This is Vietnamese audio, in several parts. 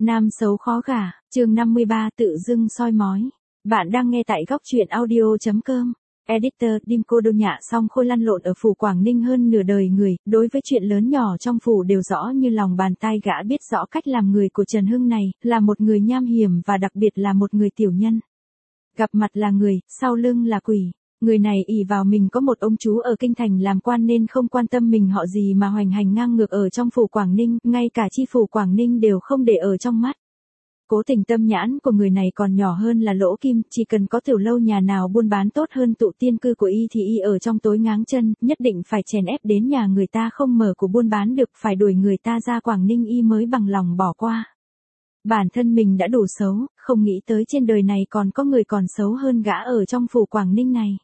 Nam xấu khó gả, chương 53 tự dưng soi mói. Bạn đang nghe tại góc truyện audio.com. Editor Dim Cô Đô Nhạ Song Khôi lăn lộn ở phủ Quảng Ninh hơn nửa đời người, đối với chuyện lớn nhỏ trong phủ đều rõ như lòng bàn tay, gã biết rõ cách làm người của Trần Hưng này, là một người nham hiểm và đặc biệt là một người tiểu nhân. Gặp mặt là người, sau lưng là quỷ. Người này ỷ vào mình có một ông chú ở kinh thành làm quan nên không quan tâm mình họ gì mà hoành hành ngang ngược ở trong phủ Quảng Ninh, ngay cả chi phủ Quảng Ninh đều không để ở trong mắt. Cố Tình tâm nhãn của người này còn nhỏ hơn là lỗ kim, chỉ cần có tiểu lâu nhà nào buôn bán tốt hơn tụ tiên cư của y thì y ở trong tối ngáng chân, nhất định phải chèn ép đến nhà người ta không mở của buôn bán được, phải đuổi người ta ra Quảng Ninh y mới bằng lòng bỏ qua. Bản thân mình đã đủ xấu, không nghĩ tới trên đời này còn có người còn xấu hơn gã ở trong phủ Quảng Ninh này.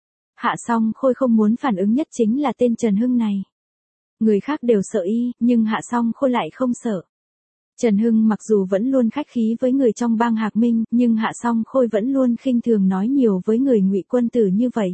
Hạ Song Khôi không muốn phản ứng nhất chính là tên Trần Hưng này. Người khác đều sợ y, nhưng Hạ Song Khôi lại không sợ. Trần Hưng mặc dù vẫn luôn khách khí với người trong bang Hạc Minh, nhưng Hạ Song Khôi vẫn luôn khinh thường nói nhiều với người Ngụy quân tử như vậy.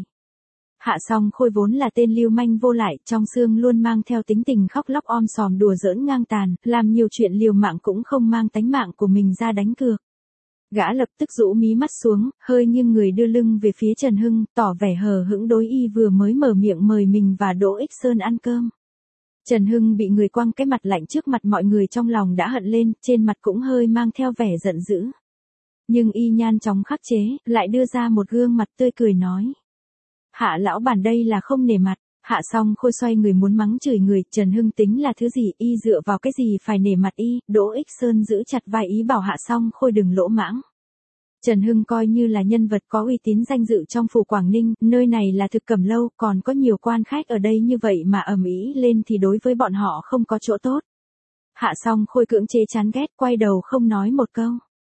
Hạ Song Khôi vốn là tên lưu manh vô lại, trong xương luôn mang theo tính tình khóc lóc om sòm đùa giỡn ngang tàn, làm nhiều chuyện liều mạng cũng không mang tánh mạng của mình ra đánh cược. Gã lập tức rũ mí mắt xuống, hơi nghiêng người đưa lưng về phía Trần Hưng, tỏ vẻ hờ hững đối y vừa mới mở miệng mời mình và Đỗ Ích Sơn ăn cơm. Trần Hưng bị người quăng cái mặt lạnh trước mặt mọi người, trong lòng đã hận lên, trên mặt cũng hơi mang theo vẻ giận dữ. Nhưng y nhanh chóng khắc chế, lại đưa ra một gương mặt tươi cười nói. Hạ lão bản đây là không nể mặt. Hạ Song Khôi xoay người muốn mắng chửi người, Trần Hưng tính là thứ gì, y dựa vào cái gì phải nể mặt y. Đỗ Ích Sơn giữ chặt vai ý bảo Hạ Song Khôi đừng lỗ mãng. Trần Hưng coi như là nhân vật có uy tín danh dự trong phủ Quảng Ninh, nơi này là Thực Cẩm lâu, còn có nhiều quan khách ở đây như vậy mà ầm ĩ lên thì đối với bọn họ không có chỗ tốt. Hạ Song Khôi cưỡng chế chán ghét, quay đầu không nói một câu.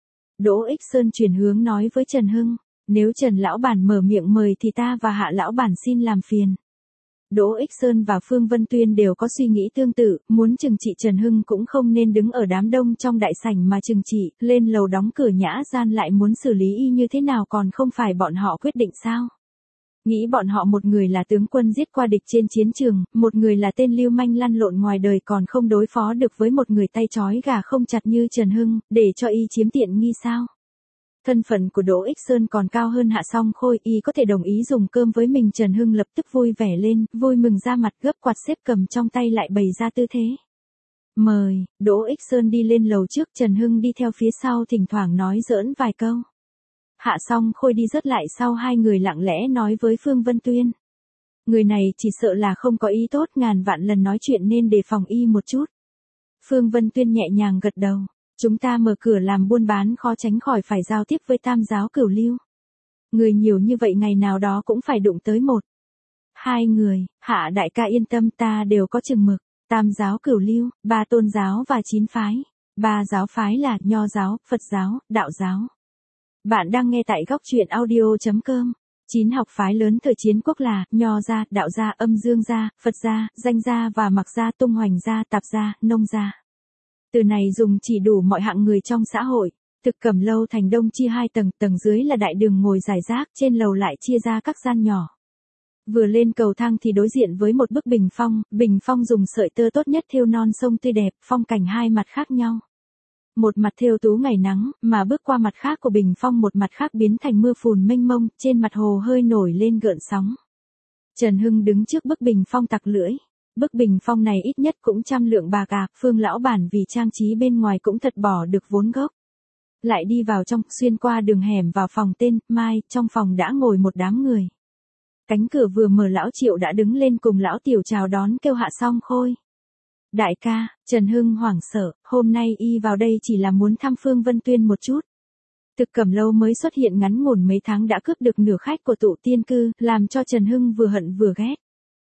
Đỗ Ích Sơn chuyển hướng nói với Trần Hưng, nếu Trần lão bản mở miệng mời thì ta và Hạ lão bản xin làm phiền. Đỗ Ích Sơn và Phương Vân Tuyên đều có suy nghĩ tương tự, muốn trừng trị Trần Hưng cũng không nên đứng ở đám đông trong đại sảnh mà trừng trị, lên lầu đóng cửa nhã gian lại muốn xử lý y như thế nào còn không phải bọn họ quyết định sao? Nghĩ bọn họ một người là tướng quân giết qua địch trên chiến trường, một người là tên lưu manh lăn lộn ngoài đời còn không đối phó được với một người tay trói gà không chặt như Trần Hưng, để cho y chiếm tiện nghi sao? Thân phận của Đỗ Ích Sơn còn cao hơn Hạ Song Khôi, y có thể đồng ý dùng cơm với mình. Trần Hưng lập tức vui vẻ lên, vui mừng ra mặt, gấp quạt xếp cầm trong tay lại bày ra tư thế. Mời. Đỗ Ích Sơn đi lên lầu trước, Trần Hưng đi theo phía sau thỉnh thoảng nói giỡn vài câu. Hạ Song Khôi đi rớt lại sau hai người lặng lẽ nói với Phương Vân Tuyên. Người này chỉ sợ là không có ý tốt, ngàn vạn lần nói chuyện nên đề phòng y một chút. Phương Vân Tuyên nhẹ nhàng gật đầu. Chúng ta mở cửa làm buôn bán khó tránh khỏi phải giao tiếp với Tam giáo Cửu Lưu. Người nhiều như vậy ngày nào đó cũng phải đụng tới một. Hai người, Hạ đại ca yên tâm, ta đều có chừng mực. Tam giáo Cửu Lưu, 3 tôn giáo và 9 phái. 3 giáo phái là Nho giáo, Phật giáo, Đạo giáo. Bạn đang nghe tại góc truyện audio.com. 9 học phái lớn thời chiến quốc là Nho gia, Đạo gia, Âm Dương gia, Phật gia, Danh gia và Mặc gia, Tung Hoành gia, Tạp gia, Nông gia. Từ này dùng chỉ đủ mọi hạng người trong xã hội. Thực Cẩm lâu thành đông chia 2 tầng, tầng dưới là đại đường ngồi rải rác, trên lầu lại chia ra các gian nhỏ. Vừa lên cầu thang thì đối diện với một bức bình phong dùng sợi tơ tốt nhất thêu non sông tươi đẹp, phong cảnh hai mặt khác nhau. Một mặt thêu tú ngày nắng, mà bước qua mặt khác của bình phong một mặt khác biến thành mưa phùn mênh mông, trên mặt hồ hơi nổi lên gợn sóng. Trần Hưng đứng trước bức bình phong tặc lưỡi. Bức bình phong này ít nhất cũng 100 lượng bạc à, Phương lão bản vì trang trí bên ngoài cũng thật bỏ được vốn gốc. Lại đi vào trong, xuyên qua đường hẻm vào phòng tên Mai, trong phòng đã ngồi một đám người. Cánh cửa vừa mở lão Triệu đã đứng lên cùng lão Tiểu chào đón, kêu Hạ Song Khôi. Đại ca. Trần Hưng hoảng sợ, hôm nay y vào đây chỉ là muốn thăm Phương Vân Tuyên một chút. Thực Cẩm lâu mới xuất hiện ngắn ngủn mấy tháng đã cướp được nửa khách của tụ tiên cư, làm cho Trần Hưng vừa hận vừa ghét.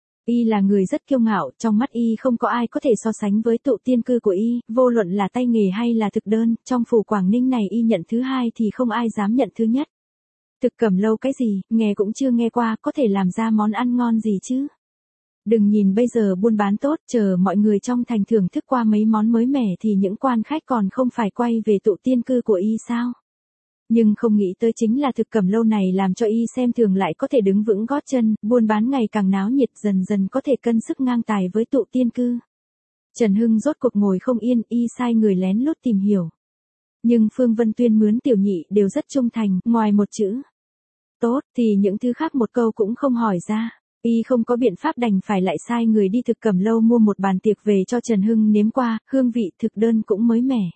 Y là người rất kiêu ngạo, trong mắt y không có ai có thể so sánh với tụ tiên cư của y, vô luận là tay nghề hay là thực đơn, trong phủ Quảng Ninh này y nhận thứ hai thì không ai dám nhận thứ nhất. Thực Cẩm lâu cái gì, nghe cũng chưa nghe qua, có thể làm ra món ăn ngon gì chứ. Đừng nhìn bây giờ buôn bán tốt, chờ mọi người trong thành thưởng thức qua mấy món mới mẻ thì những quan khách còn không phải quay về tụ tiên cư của y sao. Nhưng không nghĩ tới chính là Thực Cẩm lâu này làm cho y xem thường lại có thể đứng vững gót chân, buôn bán ngày càng náo nhiệt, dần dần có thể cân sức ngang tài với tụ tiên cư. Trần Hưng rốt cuộc ngồi không yên, y sai người lén lút tìm hiểu. Nhưng Phương Vân Tuyên mướn tiểu nhị đều rất trung thành, ngoài một chữ tốt thì những thứ khác một câu cũng không hỏi ra. Y không có biện pháp đành phải lại sai người đi thực cẩm lâu mua một bàn tiệc về cho Trần Hưng nếm qua, hương vị thực đơn cũng mới mẻ.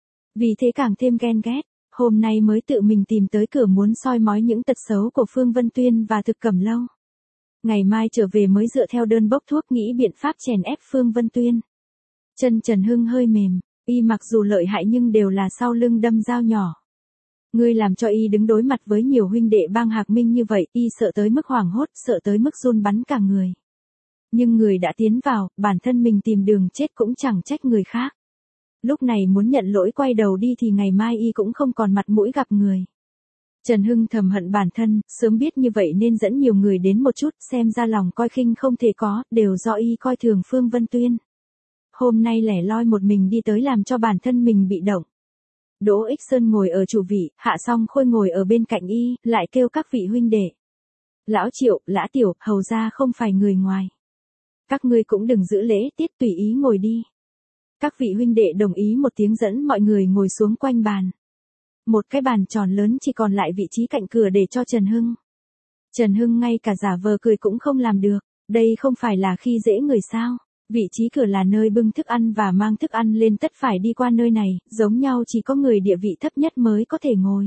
Vì thế càng thêm ghen ghét, hôm nay mới tự mình tìm tới cửa muốn soi mói những tật xấu của Phương Vân Tuyên và thực cẩm lâu. Ngày mai trở về mới dựa theo đơn bốc thuốc nghĩ biện pháp chèn ép Phương Vân Tuyên. Chân Trần Hưng hơi mềm, y mặc dù lợi hại nhưng đều là sau lưng đâm dao nhỏ. Ngươi làm cho y đứng đối mặt với nhiều huynh đệ bang Hạc Minh như vậy, y sợ tới mức hoảng hốt, sợ tới mức run bắn cả người. Nhưng người đã tiến vào, bản thân mình tìm đường chết cũng chẳng trách người khác. Lúc này muốn nhận lỗi quay đầu đi thì ngày mai y cũng không còn mặt mũi gặp người. Trần Hưng thầm hận bản thân, sớm biết như vậy nên dẫn nhiều người đến một chút, xem ra lòng coi khinh không thể có, đều do y coi thường Phương Vân Tuyên. Hôm nay lẻ loi một mình đi tới làm cho bản thân mình bị động. Đỗ Ích Sơn ngồi ở chủ vị, Hạ Song Khôi ngồi ở bên cạnh y, lại kêu các vị huynh đệ. Lão Triệu, Lã Tiểu, hầu ra không phải người ngoài. Các ngươi cũng đừng giữ lễ tiết tùy ý ngồi đi. Các vị huynh đệ đồng ý một tiếng dẫn mọi người ngồi xuống quanh bàn. Một cái bàn tròn lớn chỉ còn lại vị trí cạnh cửa để cho Trần Hưng. Trần Hưng ngay cả giả vờ cười cũng không làm được, đây không phải là khi dễ người sao. Vị trí cửa là nơi bưng thức ăn và mang thức ăn lên tất phải đi qua nơi này, giống nhau chỉ có người địa vị thấp nhất mới có thể ngồi.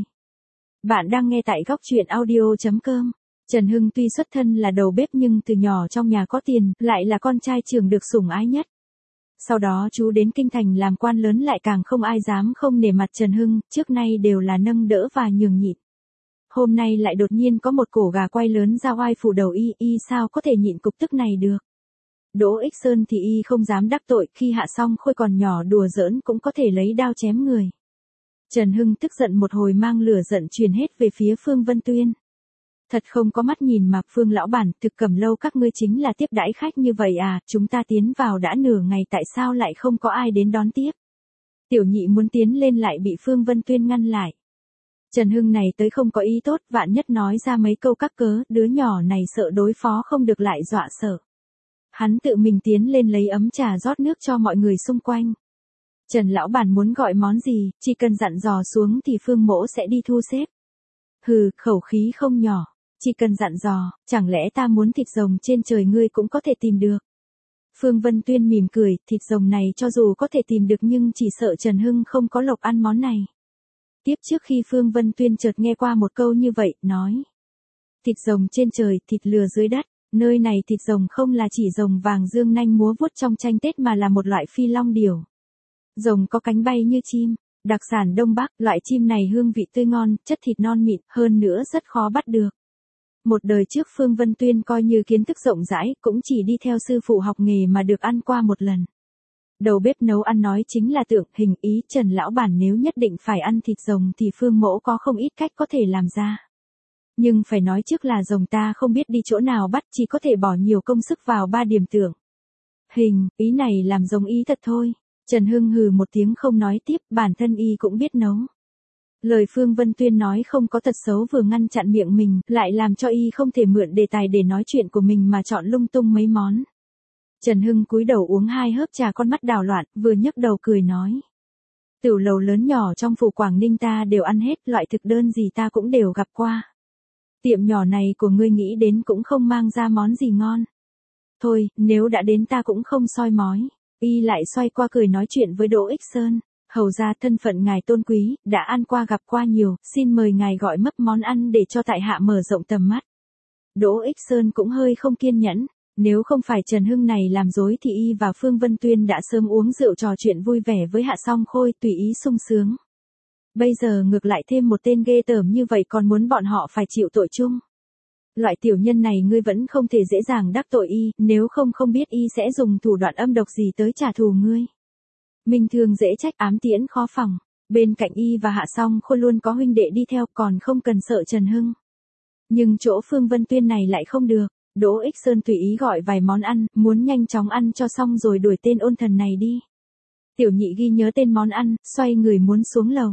Bạn đang nghe tại góc truyện audio.com. Trần Hưng tuy xuất thân là đầu bếp nhưng từ nhỏ trong nhà có tiền, lại là con trai trưởng được sủng ái nhất. Sau đó chú đến kinh thành làm quan lớn lại càng không ai dám không nể mặt Trần Hưng, trước nay đều là nâng đỡ và nhường nhịn. Hôm nay lại đột nhiên có một cổ gà quay lớn ra oai phủ đầu y sao có thể nhịn cục tức này được. Đỗ Ích Sơn thì y không dám đắc tội, khi Hạ Song Khôi còn nhỏ đùa giỡn cũng có thể lấy đao chém người. Trần Hưng tức giận một hồi mang lửa giận truyền hết về phía Phương Vân Tuyên. Thật không có mắt nhìn mà Phương lão bản, thực cẩm lâu các ngươi chính là tiếp đãi khách như vậy à, chúng ta tiến vào đã nửa ngày tại sao lại không có ai đến đón tiếp. Tiểu nhị muốn tiến lên lại bị Phương Vân Tuyên ngăn lại. Trần Hưng này tới không có ý tốt, vạn nhất nói ra mấy câu các cớ, đứa nhỏ này sợ đối phó không được lại dọa sợ. Hắn tự mình tiến lên lấy ấm trà rót nước cho mọi người xung quanh. Trần lão bản muốn gọi món gì, chỉ cần dặn dò xuống thì Phương mỗ sẽ đi thu xếp. Hừ, khẩu khí không nhỏ, chỉ cần dặn dò, chẳng lẽ ta muốn thịt rồng trên trời ngươi cũng có thể tìm được. Phương Vân Tuyên mỉm cười, thịt rồng này cho dù có thể tìm được nhưng chỉ sợ Trần Hưng không có lộc ăn món này. Tiếp trước khi Phương Vân Tuyên chợt nghe qua một câu như vậy, nói. Thịt rồng trên trời, thịt lừa dưới đất. Nơi này thịt rồng không là chỉ rồng vàng dương nanh múa vuốt trong tranh Tết mà là một loại phi long điểu. Rồng có cánh bay như chim, đặc sản Đông Bắc, loại chim này hương vị tươi ngon, chất thịt non mịn, hơn nữa rất khó bắt được. Một đời trước Phương Vân Tuyên coi như kiến thức rộng rãi, cũng chỉ đi theo sư phụ học nghề mà được ăn qua một lần. Đầu bếp nấu ăn nói chính là tượng hình ý Trần lão bản nếu nhất định phải ăn thịt rồng thì Phương mỗ có không ít cách có thể làm ra. Nhưng phải nói trước là rồng ta không biết đi chỗ nào bắt, chỉ có thể bỏ nhiều công sức vào 3 điểm tưởng. Hình, ý này làm giống ý thật thôi. Trần Hưng hừ một tiếng không nói tiếp, bản thân y cũng biết nấu. Lời Phương Vân Tuyên nói không có tật xấu vừa ngăn chặn miệng mình, lại làm cho y không thể mượn đề tài để nói chuyện của mình mà chọn lung tung mấy món. Trần Hưng cúi đầu uống 2 hớp trà, con mắt đảo loạn, vừa nhấc đầu cười nói. Tiểu lầu lớn nhỏ trong phủ Quảng Ninh ta đều ăn hết, loại thực đơn gì ta cũng đều gặp qua. Tiệm nhỏ này của ngươi nghĩ đến cũng không mang ra món gì ngon. Thôi, nếu đã đến ta cũng không soi mói. Y lại xoay qua cười nói chuyện với Đỗ Ích Sơn. Hầu ra thân phận ngài tôn quý, đã ăn qua gặp qua nhiều, xin mời ngài gọi mấp món ăn để cho tại hạ mở rộng tầm mắt. Đỗ Ích Sơn cũng hơi không kiên nhẫn. Nếu không phải Trần Hưng này làm dối thì y và Phương Vân Tuyên đã sớm uống rượu trò chuyện vui vẻ với Hạ Song Khôi tùy ý sung sướng. Bây giờ ngược lại thêm một tên ghê tởm như vậy còn muốn bọn họ phải chịu tội chung. Loại tiểu nhân này ngươi vẫn không thể dễ dàng đắc tội y, nếu không biết y sẽ dùng thủ đoạn âm độc gì tới trả thù ngươi. Minh thường dễ trách ám tiễn khó phòng, bên cạnh y và Hạ Song Khôi luôn có huynh đệ đi theo còn không cần sợ Trần Hưng. Nhưng chỗ Phương Vân Tuyên này lại không được, Đỗ Ích Sơn tùy ý gọi vài món ăn, muốn nhanh chóng ăn cho xong rồi đuổi tên ôn thần này đi. Tiểu nhị ghi nhớ tên món ăn, xoay người muốn xuống lầu.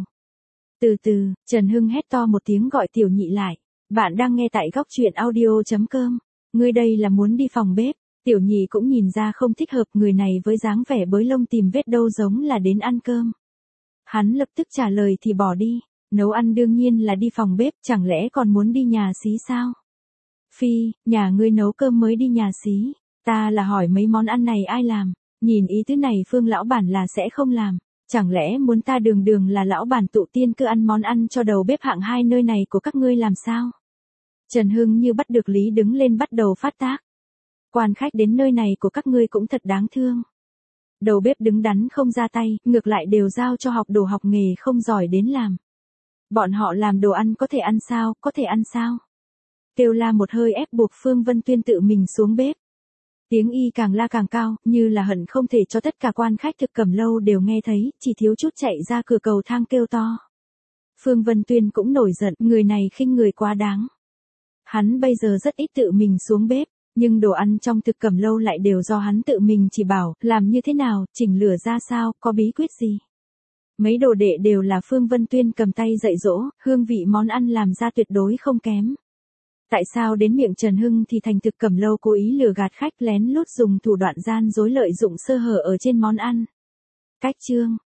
Từ từ, Trần Hưng hét to một tiếng gọi tiểu nhị lại. Bạn đang nghe tại góc truyện audio.com. Ngươi đây là muốn đi phòng bếp. Tiểu nhị cũng nhìn ra không thích hợp, người này với dáng vẻ bới lông tìm vết đâu giống là đến ăn cơm. Hắn lập tức trả lời thì bỏ đi. Nấu ăn đương nhiên là đi phòng bếp, chẳng lẽ còn muốn đi nhà xí sao? Phi, nhà ngươi nấu cơm mới đi nhà xí. Ta là hỏi mấy món ăn này ai làm. Nhìn ý tứ này Phương lão bản là sẽ không làm. Chẳng lẽ muốn ta đường đường là lão bản tụ tiên cứ ăn món ăn cho đầu bếp hạng 2 nơi này của các ngươi làm sao? Trần Hưng như bắt được lý đứng lên bắt đầu phát tác. Quan khách đến nơi này của các ngươi cũng thật đáng thương. Đầu bếp đứng đắn không ra tay, ngược lại đều giao cho học đồ học nghề không giỏi đến làm. Bọn họ làm đồ ăn có thể ăn sao, có thể ăn sao? Kêu la một hơi ép buộc Phương Vân Tuyên tự mình xuống bếp. Tiếng y càng la càng cao, như là hận không thể cho tất cả quan khách thực cẩm lâu đều nghe thấy, chỉ thiếu chút chạy ra cửa cầu thang kêu to. Phương Vân Tuyên cũng nổi giận, người này khinh người quá đáng. Hắn bây giờ rất ít tự mình xuống bếp, nhưng đồ ăn trong thực cẩm lâu lại đều do hắn tự mình chỉ bảo, làm như thế nào, chỉnh lửa ra sao, có bí quyết gì. Mấy đồ đệ đều là Phương Vân Tuyên cầm tay dạy dỗ, hương vị món ăn làm ra tuyệt đối không kém. Tại sao đến miệng Trần Hưng thì thành thực cẩm lâu cố ý lừa gạt khách lén lút dùng thủ đoạn gian dối lợi dụng sơ hở ở trên món ăn. Cách chương